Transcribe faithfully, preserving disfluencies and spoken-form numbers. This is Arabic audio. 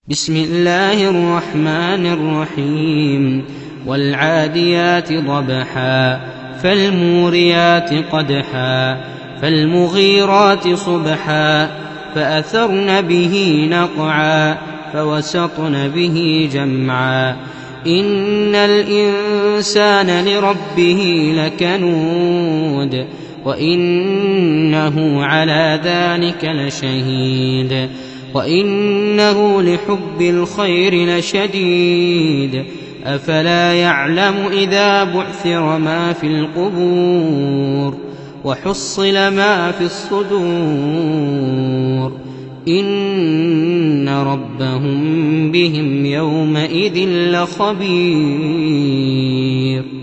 بسم الله الرحمن الرحيم والعاديات ضبحا فالموريات قدحا فالمغيرات صبحا فأثرن به نقعا فوسطن به جمعا إن الإنسان لربه لكنود وإنه على ذلك لشهيد وإنه لحب الخير لشديد أفلا يعلم إذا بعثر ما في القبور وحصل ما في الصدور إن ربهم بهم يومئذ لخبير.